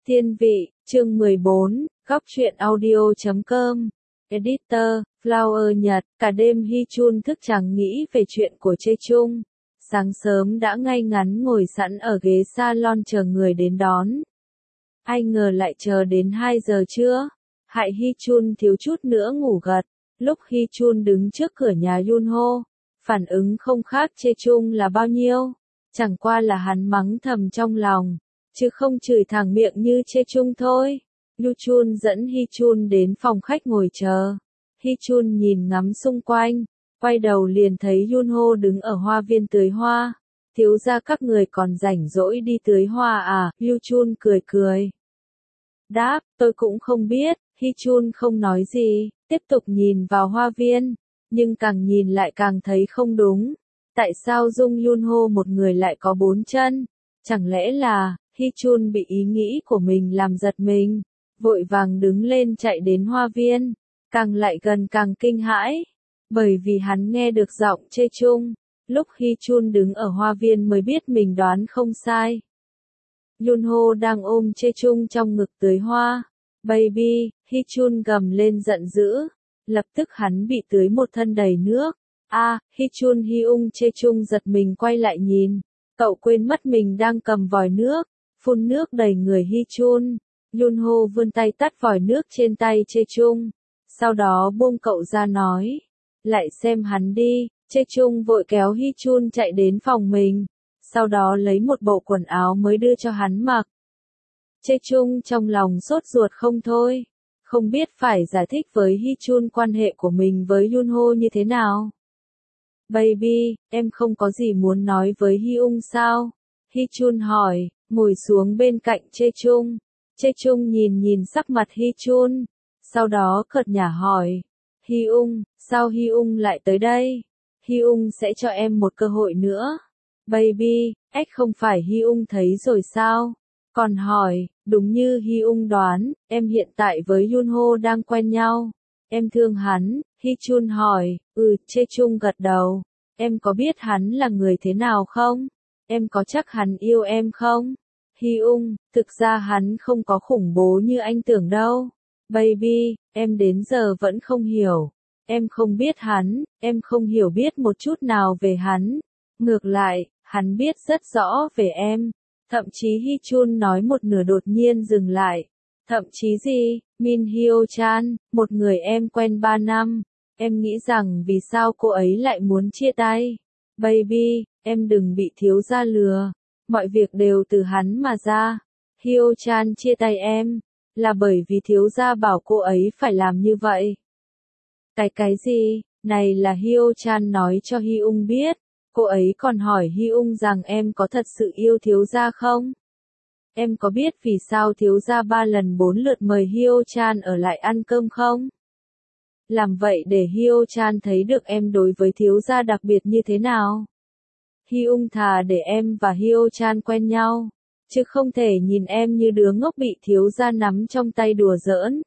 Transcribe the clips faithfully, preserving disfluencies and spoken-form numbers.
Thiên vị, chương mười bốn, góc truyện audio chấm com. Editor, Flower Nhật, cả đêm Hy Chun thức chẳng nghĩ về chuyện của Chae Chung. Sáng sớm đã ngay ngắn ngồi sẵn ở ghế salon chờ người đến đón. Ai ngờ lại chờ đến hai giờ trưa. Hại Hy Chun thiếu chút nữa ngủ gật. Lúc Hy Chun đứng trước cửa nhà Yunho, phản ứng không khác Chae Chung là bao nhiêu. Chẳng qua là hắn mắng thầm trong lòng, chứ không chửi thẳng miệng như Chae Chung thôi. Yu Chun dẫn Hy Chun đến phòng khách ngồi chờ. Hy Chun nhìn ngắm xung quanh, quay đầu liền thấy Yunho đứng ở hoa viên tưới hoa. Thiếu gia các người còn rảnh rỗi đi tưới hoa à? Yu Chun cười cười. Đáp, tôi cũng không biết. Hy Chun không nói gì, tiếp tục nhìn vào hoa viên, nhưng càng nhìn lại càng thấy không đúng. Tại sao Dung Yunho một người lại có bốn chân? Chẳng lẽ là, Hy Chun bị ý nghĩ của mình làm giật mình, vội vàng đứng lên chạy đến hoa viên, càng lại gần càng kinh hãi, bởi vì hắn nghe được giọng Chae Chung. Lúc Hy Chun đứng ở hoa viên mới biết mình đoán không sai. Yunho đang ôm Chae Chung trong ngực tưới hoa. Baby, Hy Chun gầm lên giận dữ, lập tức hắn bị tưới một thân đầy nước. A, à, Hy Chun Hy ung Chae Chung giật mình quay lại nhìn, cậu quên mất mình đang cầm vòi nước, phun nước đầy người Hy Chun. Yunho vươn tay tắt vòi nước trên tay Chae Chung, sau đó buông cậu ra nói, lại xem hắn đi. Chae Chung vội kéo Hy Chun chạy đến phòng mình, sau đó lấy một bộ quần áo mới đưa cho hắn mặc. Chae Chung trong lòng sốt ruột không thôi, không biết phải giải thích với Hy Chun quan hệ của mình với Yunho như thế nào. Baby, em không có gì muốn nói với Hy ung sao? Hy Chun hỏi, ngồi xuống bên cạnh Chae Chung. Chae Chung nhìn nhìn sắc mặt Hy Chun, sau đó cợt nhả hỏi, Hy ung, sao Hy ung lại tới đây? Hy ung sẽ cho em một cơ hội nữa. Baby, ếch không phải Hy ung thấy rồi sao? Còn hỏi, đúng như Hy ung đoán, em hiện tại với Yunho đang quen nhau. Em thương hắn. Hy Chun hỏi, ừ, Chae Chung gật đầu. Em có biết hắn là người thế nào không? Em có chắc hắn yêu em không? Hy ung, thực ra hắn không có khủng bố như anh tưởng đâu. Baby, em đến giờ vẫn không hiểu. Em không biết hắn, em không hiểu biết một chút nào về hắn. Ngược lại, hắn biết rất rõ về em. Thậm chí Hy Chun nói một nửa đột nhiên dừng lại. Thậm chí gì? Min Hyo Chan, một người em quen ba năm. Em nghĩ rằng vì sao cô ấy lại muốn chia tay? Baby, em đừng bị thiếu gia lừa. Mọi việc đều từ hắn mà ra. Hyo Chan chia tay em, là bởi vì thiếu gia bảo cô ấy phải làm như vậy. Cái cái gì? Này là Hyo Chan nói cho Hy ung biết. Cô ấy còn hỏi Hy ung rằng em có thật sự yêu thiếu gia không? Em có biết vì sao thiếu gia ba lần bốn lượt mời Hyo Chan ở lại ăn cơm không? Làm vậy để Hyo Chan thấy được em đối với thiếu gia đặc biệt như thế nào. Hy ung thà để em và Hyo Chan quen nhau, chứ không thể nhìn em như đứa ngốc bị thiếu gia nắm trong tay đùa giỡn.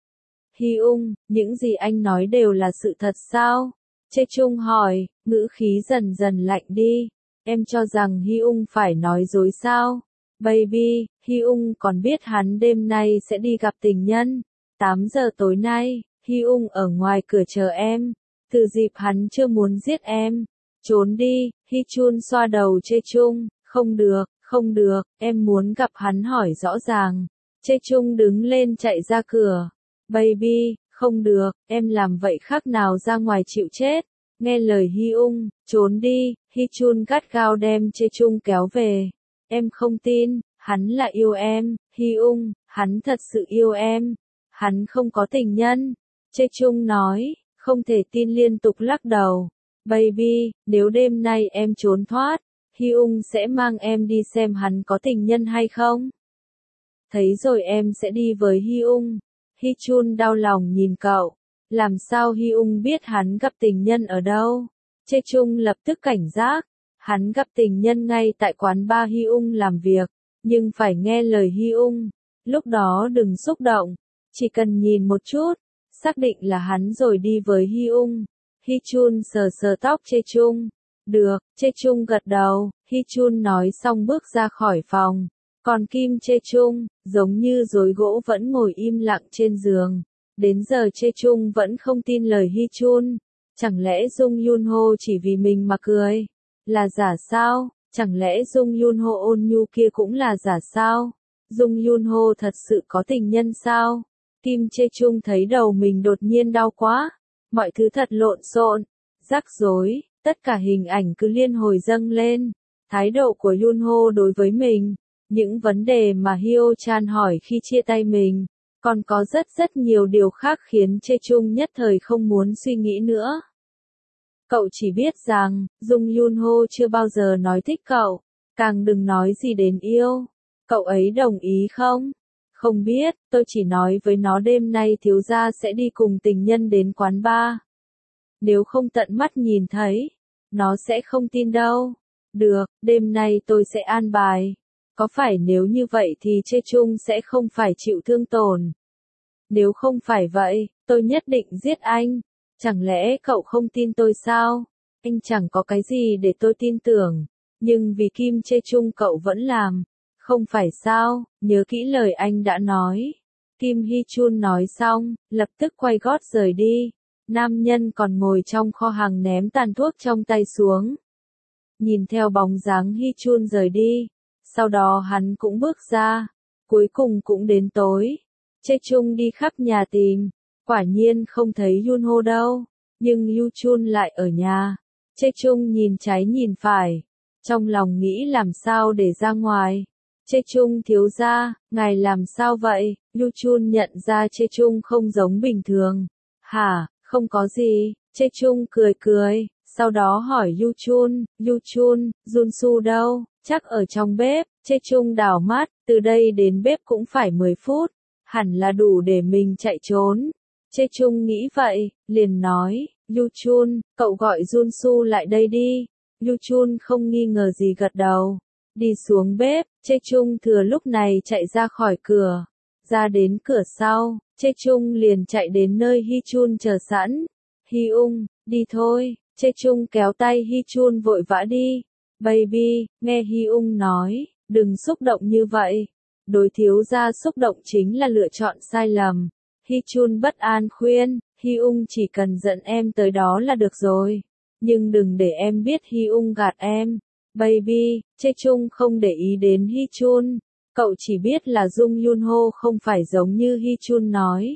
Hy ung, những gì anh nói đều là sự thật sao? Chae Chung hỏi, ngữ khí dần dần lạnh đi. Em cho rằng Hy ung phải nói dối sao? Baby, Hy ung còn biết hắn đêm nay sẽ đi gặp tình nhân. tám giờ tối nay, Hy ung ở ngoài cửa chờ em. Từ dịp hắn chưa muốn giết em. Trốn đi. Hy Chun xoa đầu Chae Chung, không được, không được, em muốn gặp hắn hỏi rõ ràng. Chae Chung đứng lên chạy ra cửa. Baby, không được, em làm vậy khác nào ra ngoài chịu chết. Nghe lời Hy ung, trốn đi. Hy Chun gắt gao đem Chae Chung kéo về. Em không tin, hắn là yêu em. Hy ung, hắn thật sự yêu em. Hắn không có tình nhân. Chae Chung nói, không thể tin liên tục lắc đầu. Baby, nếu đêm nay em trốn thoát, Hy ung sẽ mang em đi xem hắn có tình nhân hay không. Thấy rồi em sẽ đi với Hy ung. Hy Chun đau lòng nhìn cậu. Làm sao Hy ung biết hắn gặp tình nhân ở đâu? Chae Chung lập tức cảnh giác. Hắn gặp tình nhân ngay tại quán bar Hy ung làm việc, nhưng phải nghe lời Hy ung. Lúc đó đừng xúc động, chỉ cần nhìn một chút, xác định là hắn rồi đi với Hy ung. Hy Chun sờ sờ tóc Chae Chung. Được, Chae Chung gật đầu. Hy Chun nói xong bước ra khỏi phòng. Còn Kim Chae Chung, giống như rối gỗ vẫn ngồi im lặng trên giường. Đến giờ Chae Chung vẫn không tin lời Hee Chun. Chẳng lẽ Jung Yun Ho chỉ vì mình mà cười? Là giả sao? Chẳng lẽ Jung Yun Ho ôn nhu kia cũng là giả sao? Jung Yun Ho thật sự có tình nhân sao? Kim Chae Chung thấy đầu mình đột nhiên đau quá. Mọi thứ thật lộn xộn, rắc rối, tất cả hình ảnh cứ liên hồi dâng lên. Thái độ của Yun Ho đối với mình, những vấn đề mà Hyo Chan hỏi khi chia tay mình, còn có rất rất nhiều điều khác khiến Chae Chung nhất thời không muốn suy nghĩ nữa. Cậu chỉ biết rằng, Jung Yun Ho chưa bao giờ nói thích cậu, càng đừng nói gì đến yêu. Cậu ấy đồng ý không? Không biết, tôi chỉ nói với nó đêm nay thiếu gia sẽ đi cùng tình nhân đến quán bar. Nếu không tận mắt nhìn thấy, nó sẽ không tin đâu. Được, đêm nay tôi sẽ an bài. Có phải nếu như vậy thì Chae Chung sẽ không phải chịu thương tổn? Nếu không phải vậy, tôi nhất định giết anh. Chẳng lẽ cậu không tin tôi sao? Anh chẳng có cái gì để tôi tin tưởng. Nhưng vì Kim Chae Chung cậu vẫn làm. Không phải sao, nhớ kỹ lời anh đã nói. Kim Hee Chun nói xong, lập tức quay gót rời đi. Nam nhân còn ngồi trong kho hàng ném tàn thuốc trong tay xuống. Nhìn theo bóng dáng Hee Chun rời đi. Sau đó hắn cũng bước ra. Cuối cùng cũng đến tối. Chae Chung đi khắp nhà tìm. Quả nhiên không thấy Yun Ho đâu. Nhưng Yu Chun lại ở nhà. Chae Chung nhìn trái nhìn phải. Trong lòng nghĩ làm sao để ra ngoài. Chae Chung thiếu gia, ngài làm sao vậy? Yu Chun nhận ra Chae Chung không giống bình thường. Hả, không có gì. Chae Chung cười cười. Sau đó hỏi Yu Chun, Yu Chun, Jun Su đâu? Chắc ở trong bếp. Chae Chung đảo mắt, từ đây đến bếp cũng phải mười phút. Hẳn là đủ để mình chạy trốn. Chae Chung nghĩ vậy, liền nói, Yu Chun, cậu gọi Jun Su lại đây đi. Yu Chun không nghi ngờ gì gật đầu. Đi xuống bếp, Chae Chung thừa lúc này chạy ra khỏi cửa. Ra đến cửa sau, Chae Chung liền chạy đến nơi Hee Chun chờ sẵn. Hee Ung, đi thôi. Chae Chung kéo tay Hee Chun vội vã đi. Baby, nghe Hee Ung nói, đừng xúc động như vậy. Đối thiếu gia xúc động chính là lựa chọn sai lầm. Hee Chun bất an khuyên, Hee Ung chỉ cần dẫn em tới đó là được rồi. Nhưng đừng để em biết Hee Ung gạt em. Baby, Chae Chung không để ý đến Hee Chun. Cậu chỉ biết là Jung Yun Ho không phải giống như Hee Chun nói.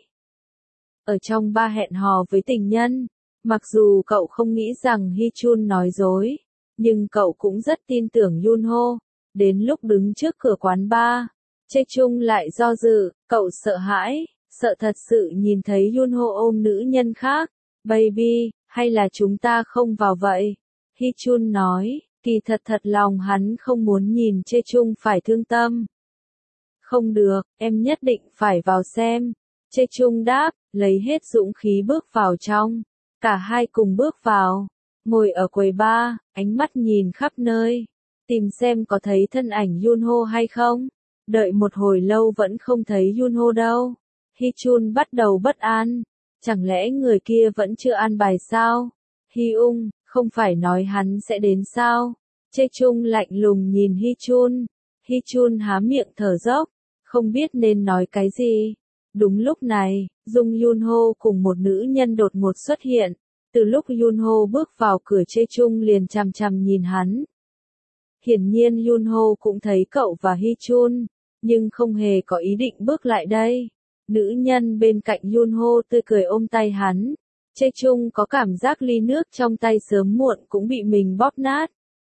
Ở trong ba hẹn hò với tình nhân, mặc dù cậu không nghĩ rằng Hee Chun nói dối, nhưng cậu cũng rất tin tưởng Yun Ho. Đến lúc đứng trước cửa quán bar, Chae Chung lại do dự, cậu sợ hãi, sợ thật sự nhìn thấy Yun Ho ôm nữ nhân khác. Baby, hay là chúng ta không vào vậy? Hee Chun nói, kỳ thật thật lòng hắn không muốn nhìn Chae Chung phải thương tâm. Không được, em nhất định phải vào xem. Chae Chung đáp, lấy hết dũng khí bước vào trong. Cả hai cùng bước vào, ngồi ở quầy bar, ánh mắt nhìn khắp nơi, tìm xem có thấy thân ảnh Yun Ho hay không. Đợi một hồi lâu vẫn không thấy Yun Ho đâu. Hee Chun bắt đầu bất an. Chẳng lẽ người kia vẫn chưa an bài sao? Hee Ung, không phải nói hắn sẽ đến sao? Chae Chung lạnh lùng nhìn Hee Chun. Hee Chun há miệng thở dốc, không biết nên nói cái gì. Đúng lúc này, Jung Yun Ho cùng một nữ nhân đột ngột xuất hiện. Từ lúc Yun Ho bước vào cửa Chae Chung liền chằm chằm nhìn hắn. Hiển nhiên Yun Ho cũng thấy cậu và Hee Chun, nhưng không hề có ý định bước lại đây. Nữ nhân bên cạnh Yun Ho tươi cười ôm tay hắn. Chae Chung có cảm giác ly nước trong tay sớm muộn cũng bị mình bóp nát.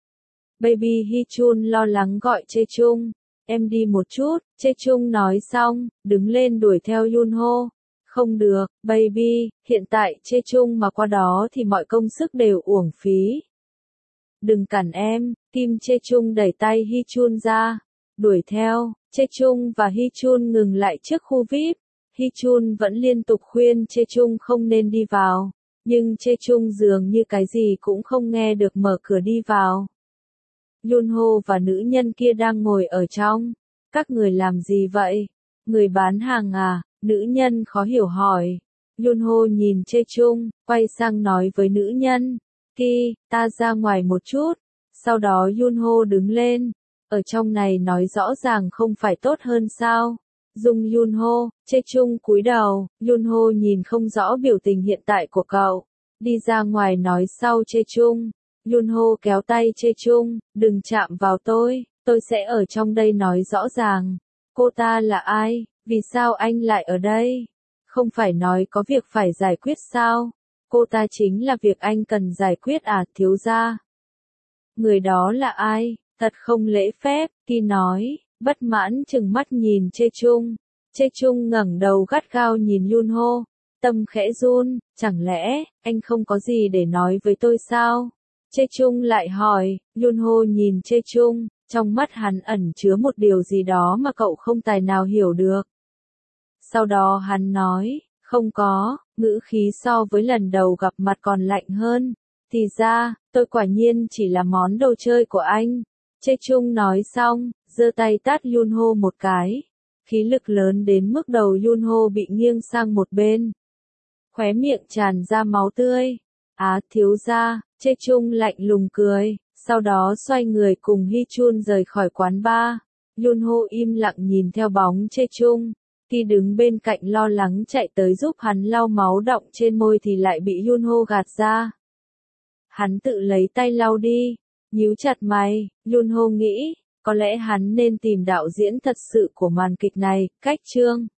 Baby, Hee Chun lo lắng gọi Chae Chung. Em đi một chút, Chae Chung nói xong, đứng lên đuổi theo Yun Ho. Không được, baby, hiện tại Chae Chung mà qua đó thì mọi công sức đều uổng phí. Đừng cản em. Kim Chae Chung đẩy tay Hee Chun ra, đuổi theo. Chae Chung và Hee Chun ngừng lại trước khu vi ai pi. Hee Chun vẫn liên tục khuyên Chae Chung không nên đi vào, nhưng Chae Chung dường như cái gì cũng không nghe được, mở cửa đi vào. Yun Ho và nữ nhân kia đang ngồi ở trong. Các người làm gì vậy? Người bán hàng à? Nữ nhân khó hiểu hỏi. Yun Ho nhìn Chae Chung, quay sang nói với nữ nhân. Ki, ta ra ngoài một chút. Sau đó Yun Ho đứng lên. ở trong này nói rõ ràng không phải tốt hơn sao? Dung Yunho, Chê Chung cúi đầu, Yunho nhìn không rõ biểu tình hiện tại của cậu. Đi ra ngoài nói sau Chê Chung. Yunho kéo tay Chê Chung, đừng chạm vào tôi, tôi sẽ ở trong đây nói rõ ràng. Cô ta là ai? Vì sao anh lại ở đây? Không phải nói có việc phải giải quyết sao? Cô ta chính là việc anh cần giải quyết à, thiếu gia? Người đó là ai? Thật không lễ phép, Kỳ nói, bất mãn chừng mắt nhìn Chê Chung. Chê Chung ngẩng đầu gắt gao nhìn Yunho, tâm khẽ run, chẳng lẽ, anh không có gì để nói với tôi sao? Chê Chung lại hỏi, Yunho nhìn Chê Chung, trong mắt hắn ẩn chứa một điều gì đó mà cậu không tài nào hiểu được. Sau đó hắn nói, không có, ngữ khí so với lần đầu gặp mặt còn lạnh hơn. Thì ra, tôi quả nhiên chỉ là món đồ chơi của anh. Chê Chung nói xong, giơ tay tát Yunho một cái. Khí lực lớn đến mức đầu Yunho bị nghiêng sang một bên. Khóe miệng tràn ra máu tươi. Á thiếu gia, Chê Chung lạnh lùng cười, sau đó xoay người cùng Hy Chun rời khỏi quán bar. Yunho im lặng nhìn theo bóng Chê Chung. Khi đứng bên cạnh lo lắng chạy tới giúp hắn lau máu đọng trên môi thì lại bị Yunho gạt ra. Hắn tự lấy tay lau đi, nhíu chặt mày, Yunho nghĩ, có lẽ hắn nên tìm đạo diễn thật sự của màn kịch này, Cách Trương.